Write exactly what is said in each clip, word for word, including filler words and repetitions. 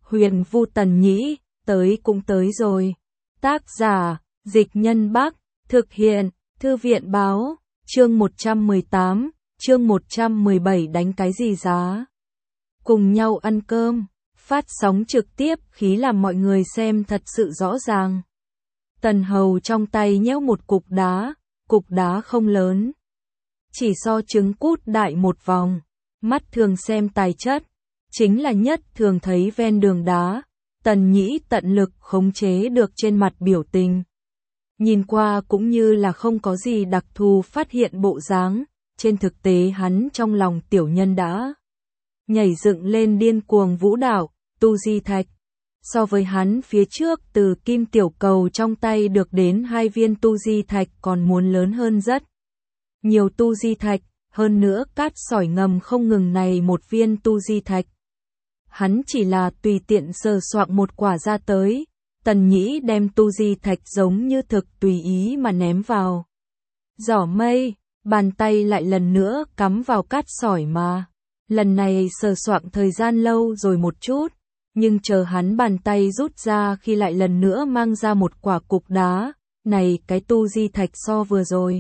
Huyền Vu Tần Nhĩ, tới cũng tới rồi. Tác giả, Dịch Nhân Bắc, thực hiện, Thư viện Báo, chương một trăm mười tám, chương một trăm mười bảy đánh cái gì giá. Cùng nhau ăn cơm, phát sóng trực tiếp khí làm mọi người xem thật sự rõ ràng. Tần Hầu trong tay nhéo một cục đá, cục đá không lớn. Chỉ so trứng cút đại một vòng, mắt thường xem tài chất, chính là nhất thường thấy ven đường đá. Tần Nhĩ tận lực khống chế được trên mặt biểu tình. Nhìn qua cũng như là không có gì đặc thù phát hiện bộ dáng, trên thực tế hắn trong lòng tiểu nhân đã nhảy dựng lên điên cuồng vũ đạo, tu di thạch. So với hắn phía trước từ kim tiểu cầu trong tay được đến hai viên tu di thạch còn muốn lớn hơn rất nhiều tu di thạch, hơn nữa cát sỏi ngầm không ngừng này một viên tu di thạch. Hắn chỉ là tùy tiện sờ soạng một quả ra tới, Tần Nhĩ đem tu di thạch giống như thực tùy ý mà ném vào giỏ mây, bàn tay lại lần nữa cắm vào cát sỏi mà. Lần này sờ soạng thời gian lâu rồi một chút, nhưng chờ hắn bàn tay rút ra khi lại lần nữa mang ra một quả cục đá, này cái tu di thạch so vừa rồi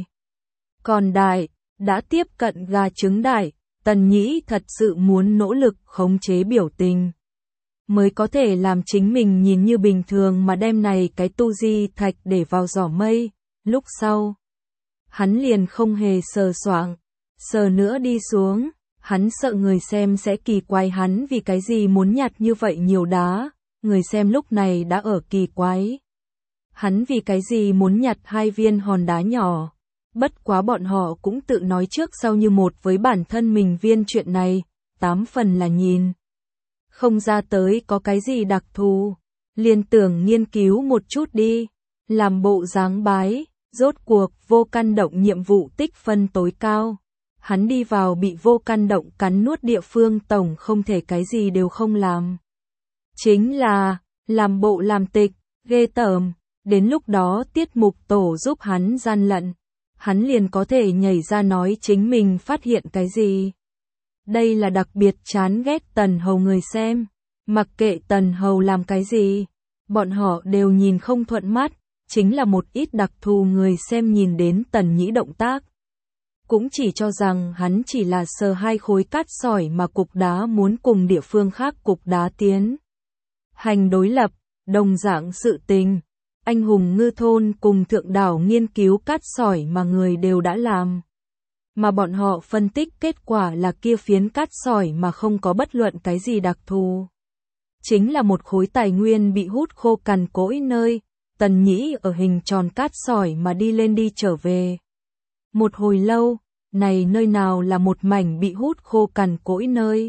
còn đại, đã tiếp cận gà trứng đại. Tần Nhĩ thật sự muốn nỗ lực khống chế biểu tình, mới có thể làm chính mình nhìn như bình thường mà đem này cái tu di thạch để vào giỏ mây. Lúc sau, hắn liền không hề sờ soạng, sờ nữa đi xuống. Hắn sợ người xem sẽ kỳ quái hắn vì cái gì muốn nhặt như vậy nhiều đá, người xem lúc này đã ở kỳ quái. Hắn vì cái gì muốn nhặt hai viên hòn đá nhỏ. Bất quá bọn họ cũng tự nói trước sau như một với bản thân mình viên chuyện này, tám phần là nhìn không ra tới có cái gì đặc thù, liền tưởng nghiên cứu một chút đi, làm bộ dáng bái, rốt cuộc vô căn động nhiệm vụ tích phân tối cao. Hắn đi vào bị vô căn động cắn nuốt địa phương tổng không thể cái gì đều không làm. Chính là, làm bộ làm tịch, ghê tởm, đến lúc đó tiết mục tổ giúp hắn gian lận. Hắn liền có thể nhảy ra nói chính mình phát hiện cái gì. Đây là đặc biệt chán ghét Tần Hầu người xem. Mặc kệ Tần Hầu làm cái gì, bọn họ đều nhìn không thuận mắt, chính là một ít đặc thù người xem nhìn đến Tần Nhĩ động tác. Cũng chỉ cho rằng hắn chỉ là sờ hai khối cát sỏi mà cục đá muốn cùng địa phương khác cục đá tiến hành đối lập, đồng dạng sự tình. Anh hùng ngư thôn cùng thượng đảo nghiên cứu cát sỏi mà người đều đã làm. Mà bọn họ phân tích kết quả là kia phiến cát sỏi mà không có bất luận cái gì đặc thù. Chính là một khối tài nguyên bị hút khô cằn cỗi nơi, Tần Nhĩ ở hình tròn cát sỏi mà đi lên đi trở về. Một hồi lâu, này nơi nào là một mảnh bị hút khô cằn cỗi nơi.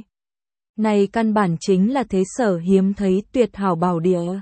Này căn bản chính là thế sở hiếm thấy tuyệt hảo bảo địa.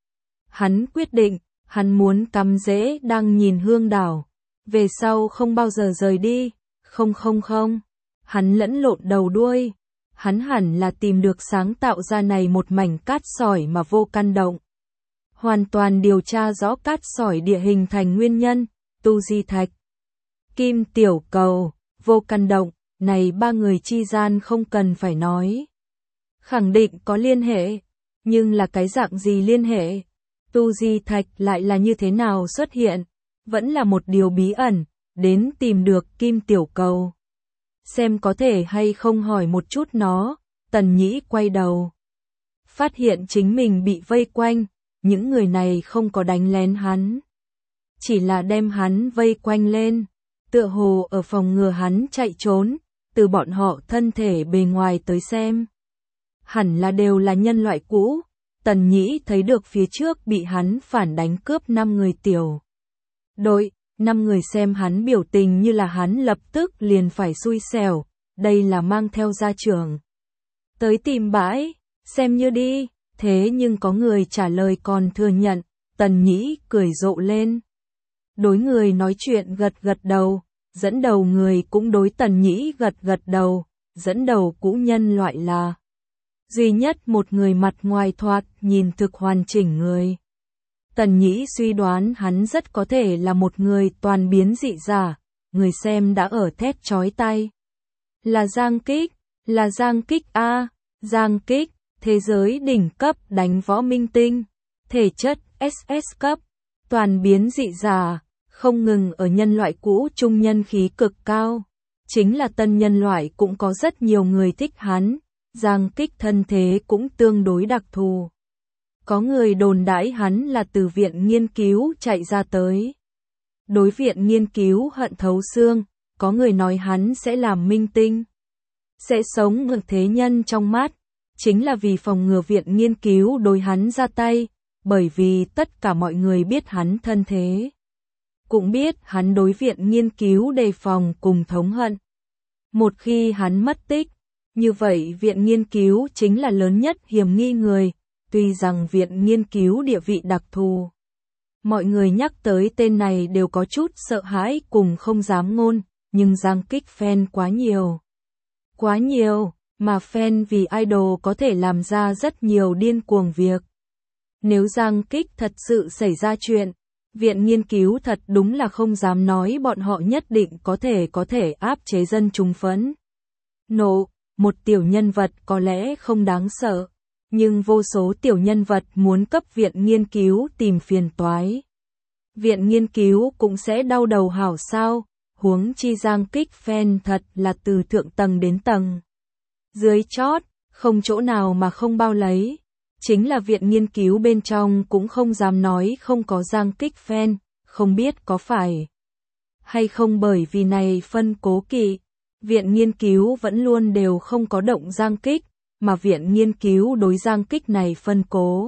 Hắn quyết định, hắn muốn cắm rễ đang nhìn hương đảo, về sau không bao giờ rời đi, không không không, hắn lẫn lộn đầu đuôi, hắn hẳn là tìm được sáng tạo ra này một mảnh cát sỏi mà vô căn động. Hoàn toàn điều tra rõ cát sỏi địa hình thành nguyên nhân, tu di thạch, kim tiểu cầu, vô căn động, này ba người chi gian không cần phải nói. Khẳng định có liên hệ, nhưng là cái dạng gì liên hệ? Tu di thạch lại là như thế nào xuất hiện, vẫn là một điều bí ẩn, đến tìm được kim tiểu cầu. Xem có thể hay không hỏi một chút nó. Tần Nhĩ quay đầu, phát hiện chính mình bị vây quanh, những người này không có đánh lén hắn, chỉ là đem hắn vây quanh lên, tựa hồ ở phòng ngừa hắn chạy trốn. Từ bọn họ thân thể bề ngoài tới xem, hẳn là đều là nhân loại cũ. Tần Nhĩ thấy được phía trước bị hắn phản đánh cướp năm người tiểu đội, năm người xem hắn biểu tình như là hắn lập tức liền phải xui xẻo, đây là mang theo gia trưởng tới tìm bãi, xem như đi. Thế nhưng có người trả lời còn thừa nhận. Tần Nhĩ cười rộ lên, đối người nói chuyện gật gật đầu, dẫn đầu người cũng đối Tần Nhĩ gật gật đầu. Dẫn đầu cũ nhân loại là duy nhất một người mặt ngoài thoạt nhìn thực hoàn chỉnh người. Tần Nhĩ suy đoán hắn rất có thể là một người toàn biến dị giả, người xem đã ở thét chói tai. Là Giang Kích, là Giang Kích a, Giang Kích, thế giới đỉnh cấp đánh võ minh tinh, thể chất ét ét cấp, toàn biến dị giả, không ngừng ở nhân loại cũ trung nhân khí cực cao. Chính là tân nhân loại cũng có rất nhiều người thích hắn, Giang Kích thân thế cũng tương đối đặc thù. Có người đồn đãi hắn là từ viện nghiên cứu chạy ra tới. Đối viện nghiên cứu hận thấu xương, có người nói hắn sẽ làm minh tinh, sẽ sống ở thế nhân trong mắt, chính là vì phòng ngừa viện nghiên cứu đối hắn ra tay, bởi vì tất cả mọi người biết hắn thân thế. Cũng biết hắn đối viện nghiên cứu đề phòng cùng thống hận. Một khi hắn mất tích, như vậy viện nghiên cứu chính là lớn nhất hiểm nghi người, tuy rằng viện nghiên cứu địa vị đặc thù. Mọi người nhắc tới tên này đều có chút sợ hãi cùng không dám ngôn, nhưng Giang Kích fan quá nhiều. Quá nhiều, mà fan vì idol có thể làm ra rất nhiều điên cuồng việc. Nếu Giang Kích thật sự xảy ra chuyện, viện nghiên cứu thật đúng là không dám nói bọn họ nhất định có thể có thể áp chế dân chúng phẫn nộ. Một tiểu nhân vật có lẽ không đáng sợ, nhưng vô số tiểu nhân vật muốn cấp viện nghiên cứu tìm phiền toái. Viện nghiên cứu cũng sẽ đau đầu hảo sao, huống chi Giang Kích fan thật là từ thượng tầng đến tầng dưới chót, không chỗ nào mà không bao lấy. Chính là viện nghiên cứu bên trong cũng không dám nói không có Giang Kích fan, không biết có phải hay không bởi vì này phân cố kỵ. Viện nghiên cứu vẫn luôn đều không có động Giang Kích, mà viện nghiên cứu đối Giang Kích này phân cố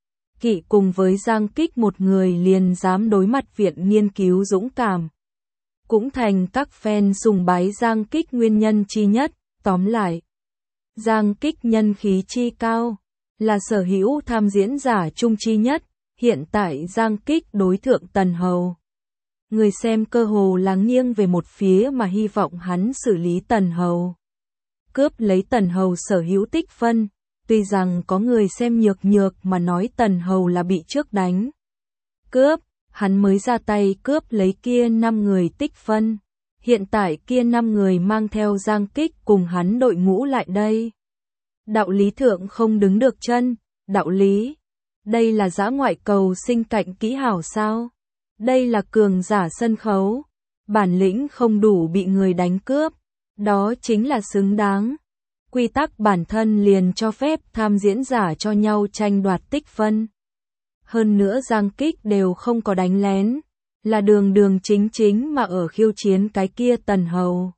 kỵ cùng với Giang Kích một người liền dám đối mặt viện nghiên cứu dũng cảm. Cũng thành các fan sùng bái Giang Kích nguyên nhân chi nhất, tóm lại. Giang Kích nhân khí chi cao, là sở hữu tham diễn giả trung chi nhất, hiện tại Giang Kích đối thượng Tần Hầu. Người xem cơ hồ là nghiêng về một phía mà hy vọng hắn xử lý Tần Hầu. Cướp lấy Tần Hầu sở hữu tích phân, tuy rằng có người xem nhược nhược mà nói Tần Hầu là bị trước đánh. Cướp, hắn mới ra tay cướp lấy kia năm người tích phân. Hiện tại kia năm người mang theo Giang Kích cùng hắn đội ngũ lại đây. Đạo lý thượng không đứng được chân, đạo lý. Đây là dã ngoại cầu sinh cạnh kỹ hảo sao? Đây là cường giả sân khấu. Bản lĩnh không đủ bị người đánh cướp. Đó chính là xứng đáng. Quy tắc bản thân liền cho phép tham diễn giả cho nhau tranh đoạt tích phân. Hơn nữa Giang Kích đều không có đánh lén. Là đường đường chính chính mà ở khiêu chiến cái kia Tần Hầu.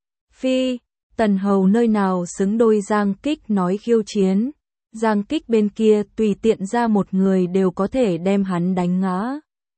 Phi, Tần Hầu nơi nào xứng đôi Giang Kích nói khiêu chiến. Giang Kích bên kia tùy tiện ra một người đều có thể đem hắn đánh ngã.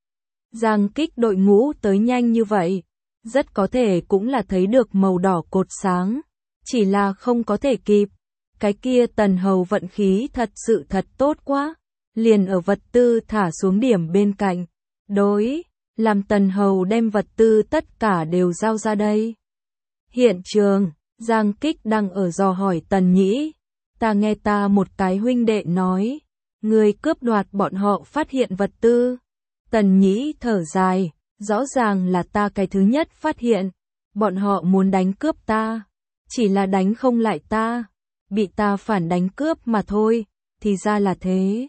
Giang Kích đội ngũ tới nhanh như vậy, rất có thể cũng là thấy được màu đỏ cột sáng, chỉ là không có thể kịp. Cái kia Tần Hầu vận khí thật sự thật tốt quá, liền ở vật tư thả xuống điểm bên cạnh, đối, làm Tần Hầu đem vật tư tất cả đều giao ra đây. Hiện trường, Giang Kích đang ở dò hỏi Tần Nhĩ, ta nghe ta một cái huynh đệ nói, người cướp đoạt bọn họ phát hiện vật tư. Tần Nhĩ thở dài, rõ ràng là ta cái thứ nhất phát hiện, bọn họ muốn đánh cướp ta, chỉ là đánh không lại ta, bị ta phản đánh cướp mà thôi, thì ra là thế.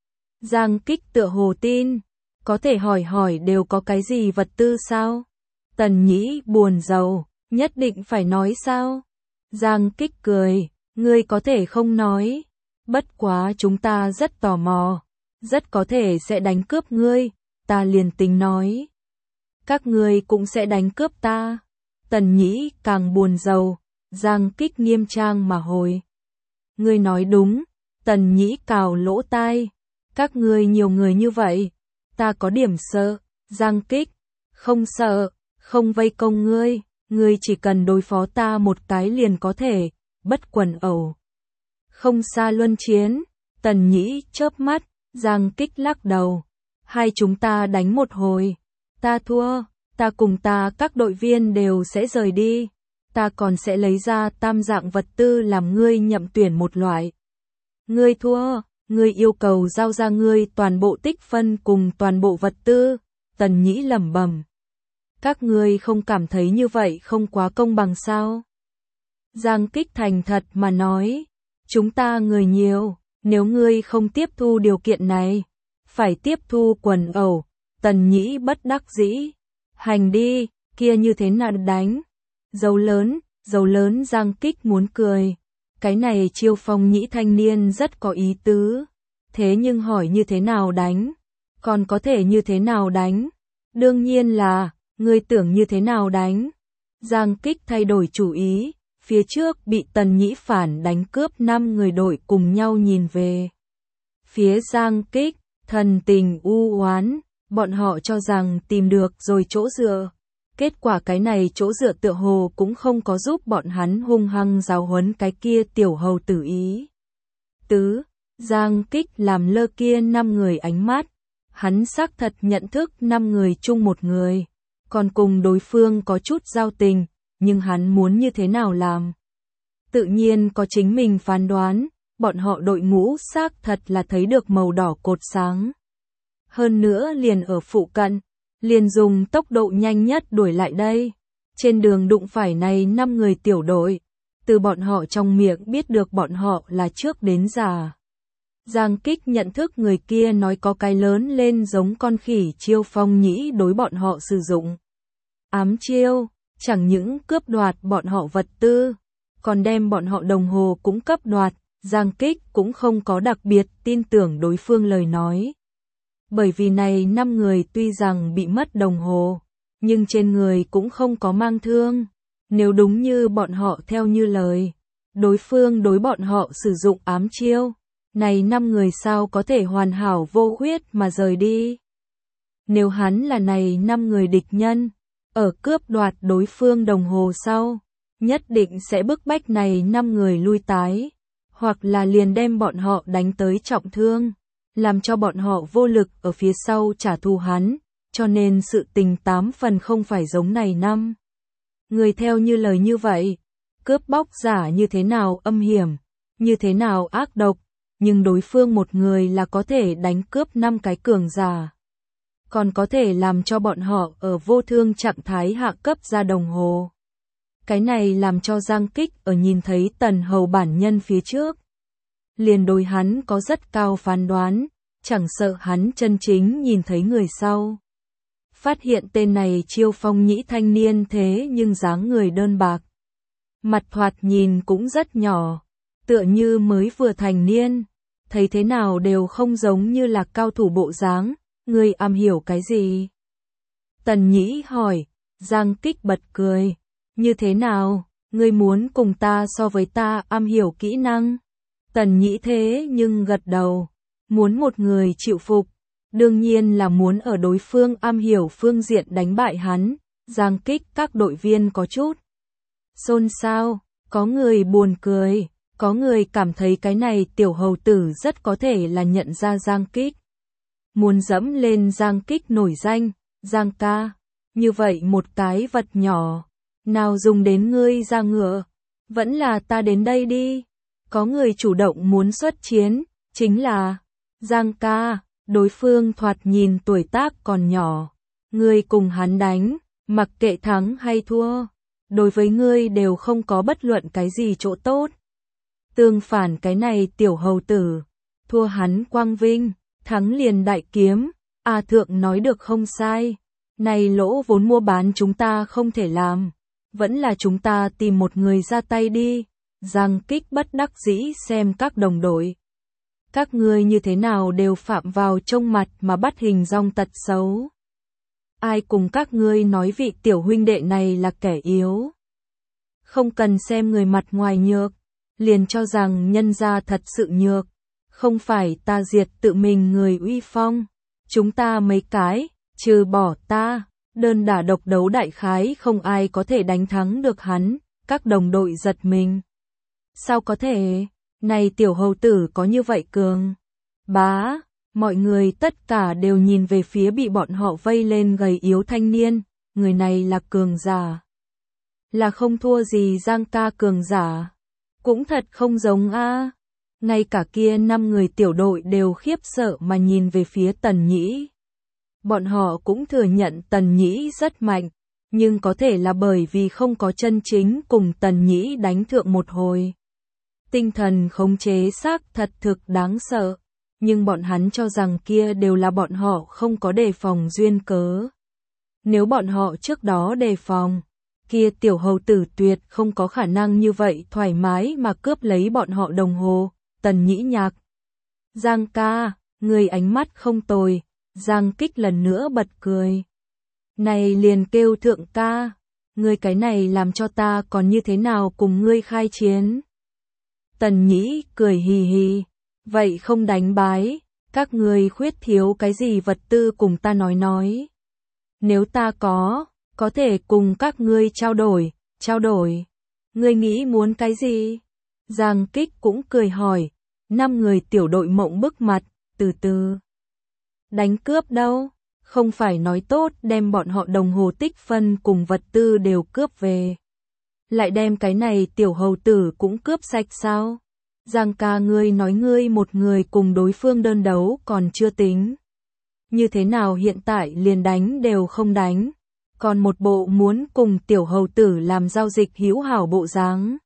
Giang Kích tựa hồ tin, có thể hỏi hỏi đều có cái gì vật tư sao? Tần Nhĩ buồn rầu, nhất định phải nói sao? Giang Kích cười, ngươi có thể không nói, bất quá chúng ta rất tò mò, rất có thể sẽ đánh cướp ngươi, ta liền tính nói. Các ngươi cũng sẽ đánh cướp ta. Tần Nhĩ càng buồn rầu, Giang Kích nghiêm trang mà hồi. Ngươi nói đúng, Tần Nhĩ cào lỗ tai, các ngươi nhiều người như vậy, ta có điểm sợ. Giang Kích, không sợ, không vây công ngươi, ngươi chỉ cần đối phó ta một cái liền có thể, bất quần ẩu. Không xa luân chiến, Tần Nhĩ chớp mắt, Giang Kích lắc đầu, hai chúng ta đánh một hồi, ta thua, ta cùng ta các đội viên đều sẽ rời đi, ta còn sẽ lấy ra tam dạng vật tư làm ngươi nhậm tuyển một loại. Ngươi thua, ngươi yêu cầu giao ra ngươi toàn bộ tích phân cùng toàn bộ vật tư. Tần Nhĩ lẩm bẩm. Các ngươi không cảm thấy như vậy không quá công bằng sao? Giang Kích thành thật mà nói, chúng ta người nhiều, Nếu ngươi không tiếp thu điều kiện này, phải tiếp thu quần ẩu. Tần Nhĩ bất đắc dĩ. Hành đi, kia như thế nào đánh? Dấu lớn, dấu lớn Giang Kích muốn cười. Cái này Chiêu Phong Nhĩ thanh niên rất có ý tứ. Thế nhưng hỏi như thế nào đánh? Còn có thể như thế nào đánh? Đương nhiên là, ngươi tưởng như thế nào đánh? Giang Kích thay đổi chủ ý, phía trước bị Tần Nhĩ phản đánh cướp năm người đội cùng nhau nhìn về. Phía Giang Kích, thần tình u oán, bọn họ cho rằng tìm được rồi chỗ dựa. Kết quả cái này chỗ dựa tựa hồ cũng không có giúp bọn hắn hung hăng giáo huấn cái kia tiểu hầu tử ý. Tứ, Giang Kích làm lơ kia năm người ánh mắt, hắn xác thật nhận thức năm người chung một người, còn cùng đối phương có chút giao tình, nhưng hắn muốn như thế nào làm? Tự nhiên có chính mình phán đoán, bọn họ đội ngũ xác thật là thấy được màu đỏ cột sáng. Hơn nữa liền ở phụ cận, liền dùng tốc độ nhanh nhất đuổi lại đây. Trên đường đụng phải này năm người tiểu đội, từ bọn họ trong miệng biết được bọn họ là trước đến già. Giang Kích nhận thức người kia nói có cái lớn lên giống con khỉ Chiêu Phong Nhĩ đối bọn họ sử dụng. Ám chiêu, chẳng những cướp đoạt bọn họ vật tư, còn đem bọn họ đồng hồ cũng cấp đoạt. Giang Kích cũng không có đặc biệt tin tưởng đối phương lời nói. Bởi vì này năm người tuy rằng bị mất đồng hồ, nhưng trên người cũng không có mang thương. Nếu đúng như bọn họ theo như lời, đối phương đối bọn họ sử dụng ám chiêu, này năm người sao có thể hoàn hảo vô khuyết mà rời đi. Nếu hắn là này năm người địch nhân, ở cướp đoạt đối phương đồng hồ sau, nhất định sẽ bức bách này năm người lui tái, hoặc là liền đem bọn họ đánh tới trọng thương, làm cho bọn họ vô lực ở phía sau trả thù hắn, cho nên sự tình tám phần không phải giống này năm. Người theo như lời như vậy, cướp bóc giả như thế nào âm hiểm, như thế nào ác độc, nhưng đối phương một người là có thể đánh cướp năm cái cường giả. Còn có thể làm cho bọn họ ở vô thương trạng thái hạ cấp ra đồng hồ. Cái này làm cho Giang Kích ở nhìn thấy Tần Hầu bản nhân phía trước. Liền đối hắn có rất cao phán đoán, chẳng sợ hắn chân chính nhìn thấy người sau. Phát hiện tên này Chiêu Phong Nhĩ thanh niên thế nhưng dáng người đơn bạc. Mặt thoạt nhìn cũng rất nhỏ, tựa như mới vừa thành niên, thấy thế nào đều không giống như là cao thủ bộ dáng, người am hiểu cái gì? Tần Nhĩ hỏi, Giang Kích bật cười, như thế nào, ngươi muốn cùng ta so với ta am hiểu kỹ năng? Tần Nhĩ thế nhưng gật đầu, muốn một người chịu phục, đương nhiên là muốn ở đối phương am hiểu phương diện đánh bại hắn. Giang Kích các đội viên có chút xôn xao, có người buồn cười, có người cảm thấy cái này tiểu hầu tử rất có thể là nhận ra Giang Kích. Muốn dẫm lên Giang Kích nổi danh, Giang ca, như vậy một cái vật nhỏ, nào dùng đến ngươi ra ngựa, vẫn là ta đến đây đi. Có người chủ động muốn xuất chiến, chính là Giang ca, đối phương thoạt nhìn tuổi tác còn nhỏ, ngươi cùng hắn đánh, mặc kệ thắng hay thua, đối với ngươi đều không có bất luận cái gì chỗ tốt. Tương phản cái này tiểu hầu tử, thua hắn quang vinh, thắng liền đại kiếm, A Thượng nói được không sai, này lỗ vốn mua bán chúng ta không thể làm, vẫn là chúng ta tìm một người ra tay đi. Giang Kích bất đắc dĩ xem các đồng đội. Các ngươi như thế nào đều phạm vào trông mặt mà bắt hình dong tật xấu. Ai cùng các ngươi nói vị tiểu huynh đệ này là kẻ yếu. Không cần xem người mặt ngoài nhược, liền cho rằng nhân gia thật sự nhược. Không phải ta diệt tự mình người uy phong. Chúng ta mấy cái, trừ bỏ ta, đơn đả độc đấu đại khái không ai có thể đánh thắng được hắn. Các đồng đội giật mình. Sao có thể, này tiểu hầu tử có như vậy cường? Bá, mọi người tất cả đều nhìn về phía bị bọn họ vây lên gầy yếu thanh niên, người này là cường giả. Là không thua gì Giang ca cường giả. Cũng thật không giống a. Ngay cả kia năm người tiểu đội đều khiếp sợ mà nhìn về phía Tần Nhĩ. Bọn họ cũng thừa nhận Tần Nhĩ rất mạnh, nhưng có thể là bởi vì không có chân chính cùng Tần Nhĩ đánh thượng một hồi. Tinh thần khống chế xác thật thực đáng sợ, nhưng bọn hắn cho rằng kia đều là bọn họ không có đề phòng duyên cớ. Nếu bọn họ trước đó đề phòng, kia tiểu hầu tử tuyệt không có khả năng như vậy thoải mái mà cướp lấy bọn họ đồng hồ. Tần Nhĩ Nhạc. Giang ca, người ánh mắt không tồi. Giang Kích lần nữa bật cười. Này liền kêu thượng ca, ngươi cái này làm cho ta còn như thế nào cùng ngươi khai chiến. Tần Nhĩ cười hì hì, vậy không đánh bái, các ngươi khuyết thiếu cái gì vật tư cùng ta nói nói. Nếu ta có, có thể cùng các ngươi trao đổi, trao đổi. Ngươi nghĩ muốn cái gì? Giang Kích cũng cười hỏi, năm người tiểu đội mộng bức mặt, từ từ. Đánh cướp đâu? Không phải nói tốt đem bọn họ đồng hồ tích phân cùng vật tư đều cướp về. Lại đem cái này tiểu hầu tử cũng cướp sạch sao? Giang ca ngươi nói ngươi một người cùng đối phương đơn đấu còn chưa tính. Như thế nào hiện tại liền đánh đều không đánh. Còn một bộ muốn cùng tiểu hầu tử làm giao dịch hữu hảo bộ dáng.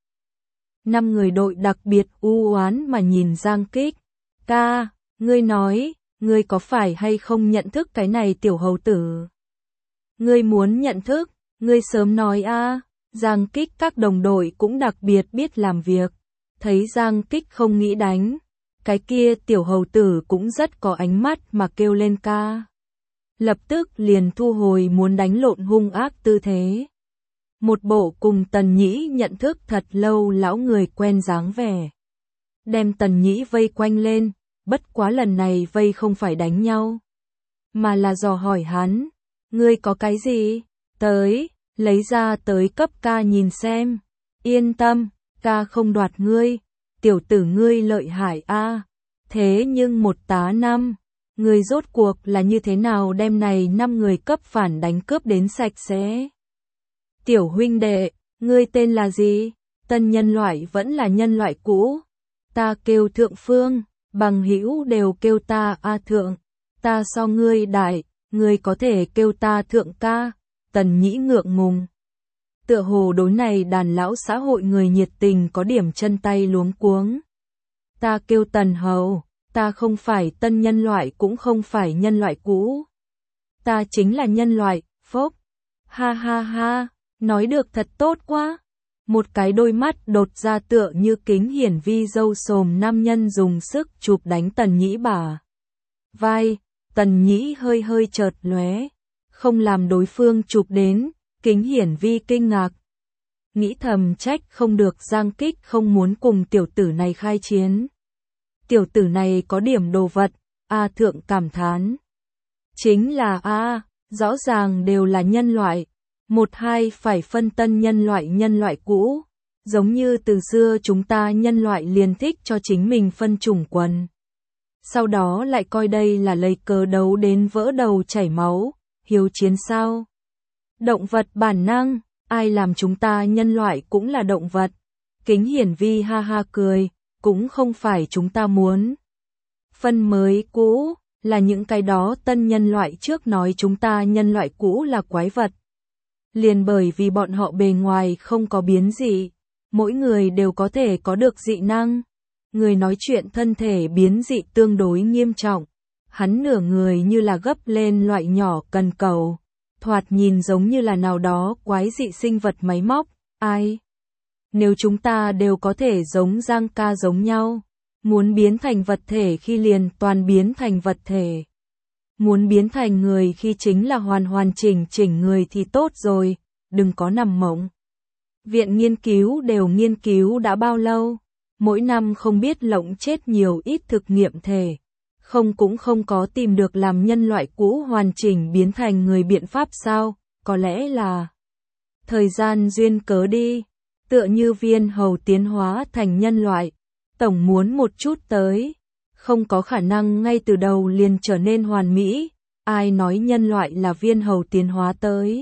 Năm người đội đặc biệt u oán mà nhìn Giang Kích. Ca, ngươi nói, ngươi có phải hay không nhận thức cái này tiểu hầu tử? Ngươi muốn nhận thức, ngươi sớm nói a. Giang Kích các đồng đội cũng đặc biệt biết làm việc. Thấy Giang Kích không nghĩ đánh, cái kia tiểu hầu tử cũng rất có ánh mắt mà kêu lên ca. Lập tức liền thu hồi muốn đánh lộn hung ác tư thế. Một bộ cùng Tần Nhĩ nhận thức thật lâu lão người quen dáng vẻ. Đem Tần Nhĩ vây quanh lên, bất quá lần này vây không phải đánh nhau, mà là dò hỏi hắn, ngươi có cái gì? Tới, lấy ra tới cấp ca nhìn xem. Yên tâm, ca không đoạt ngươi, tiểu tử ngươi lợi hại a. Thế nhưng một tá năm, ngươi rốt cuộc là như thế nào đem này năm người cấp phản đánh cướp đến sạch sẽ? Tiểu huynh đệ, ngươi tên là gì? Tân nhân loại vẫn là nhân loại cũ? Ta kêu Thượng Phương, bằng hữu đều kêu ta A Thượng. Ta so ngươi đại, ngươi có thể kêu ta Thượng ca. Tần Nhĩ ngượng ngùng. Tựa hồ đối này đàn lão xã hội người nhiệt tình có điểm chân tay luống cuống. Ta kêu Tần Hầu, ta không phải tân nhân loại cũng không phải nhân loại cũ. Ta chính là nhân loại, phốc. Ha ha ha, nói được thật tốt quá. Một cái đôi mắt đột ra tựa như kính hiển vi râu xồm nam nhân dùng sức chụp đánh Tần Nhĩ bả vai. Tần Nhĩ hơi hơi chợt lóe, không làm đối phương chụp đến, kính hiển vi kinh ngạc. Nghĩ thầm trách không được Giang Kích không muốn cùng tiểu tử này khai chiến. Tiểu tử này có điểm đồ vật, A Thượng cảm thán. Chính là A, rõ ràng đều là nhân loại. Một hai phải phân tân nhân loại nhân loại cũ. Giống như từ xưa chúng ta nhân loại liền thích cho chính mình phân chủng quần. Sau đó lại coi đây là lấy cớ đấu đến vỡ đầu chảy máu, hiếu chiến sao. Động vật bản năng, ai làm chúng ta nhân loại cũng là động vật. Kính hiển vi ha ha cười, cũng không phải chúng ta muốn. Phân mới cũ, là những cái đó tân nhân loại trước nói chúng ta nhân loại cũ là quái vật. Liền bởi vì bọn họ bề ngoài không có biến dị, mỗi người đều có thể có được dị năng. Người nói chuyện thân thể biến dị tương đối nghiêm trọng, hắn nửa người như là gấp lên loại nhỏ cần cầu, thoạt nhìn giống như là nào đó quái dị sinh vật máy móc, ai? Nếu chúng ta đều có thể giống Giang ca giống nhau, muốn biến thành vật thể khi liền toàn biến thành vật thể. Muốn biến thành người khi chính là hoàn hoàn chỉnh chỉnh người thì tốt rồi, đừng có nằm mộng. Viện nghiên cứu đều nghiên cứu đã bao lâu, mỗi năm không biết lộng chết nhiều ít thực nghiệm thể, không cũng không có tìm được làm nhân loại cũ hoàn chỉnh biến thành người biện pháp sao, có lẽ là thời gian duyên cớ đi, tựa như viên hầu tiến hóa thành nhân loại, tổng muốn một chút tới, không có khả năng ngay từ đầu liền trở nên hoàn mỹ, ai nói nhân loại là viên hầu tiến hóa tới.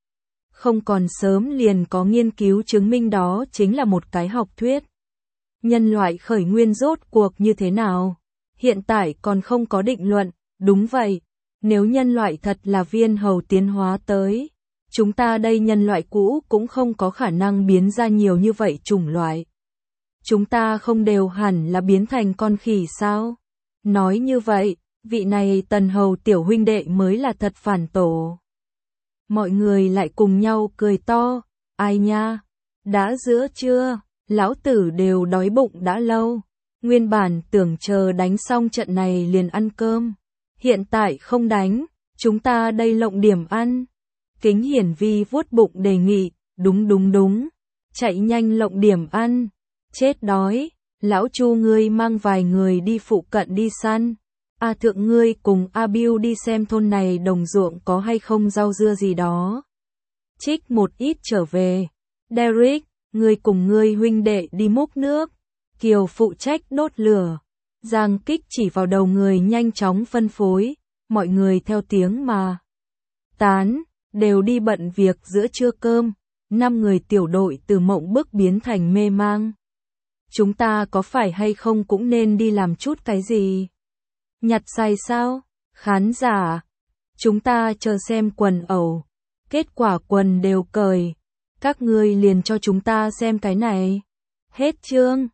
Không còn sớm liền có nghiên cứu chứng minh đó chính là một cái học thuyết. Nhân loại khởi nguyên rốt cuộc như thế nào? Hiện tại còn không có định luận, đúng vậy. Nếu nhân loại thật là viên hầu tiến hóa tới, chúng ta đây nhân loại cũ cũng không có khả năng biến ra nhiều như vậy chủng loại. chúng ta không đều hẳn là biến thành con khỉ sao? Nói như vậy, vị này Tần Hầu tiểu huynh đệ mới là thật phản tổ. Mọi người lại cùng nhau cười to, ai nha, đã giữa trưa, lão tử đều đói bụng đã lâu, nguyên bản tưởng chờ đánh xong trận này liền ăn cơm, hiện tại không đánh, chúng ta đây lộng điểm ăn. Kính Hiển Vi vuốt bụng đề nghị, đúng đúng đúng, chạy nhanh lộng điểm ăn, chết đói, lão Chu ngươi mang vài người đi phụ cận đi săn. A Thượng ngươi cùng A Bưu đi xem thôn này đồng ruộng có hay không rau dưa gì đó. Trích một ít trở về. Derek, ngươi cùng ngươi huynh đệ đi múc nước. Kiều phụ trách đốt lửa. Giang Kích chỉ vào đầu người nhanh chóng phân phối. Mọi người theo tiếng mà tán, đều đi bận việc giữa trưa cơm. Năm người tiểu đội từ mộng bức biến thành mê mang. Chúng ta có phải hay không cũng nên đi làm chút cái gì? Nhặt giày sao? Khán giả, chúng ta chờ xem quần ẩu. Kết quả quần đều cởi. Các ngươi liền cho chúng ta xem cái này. Hết chương.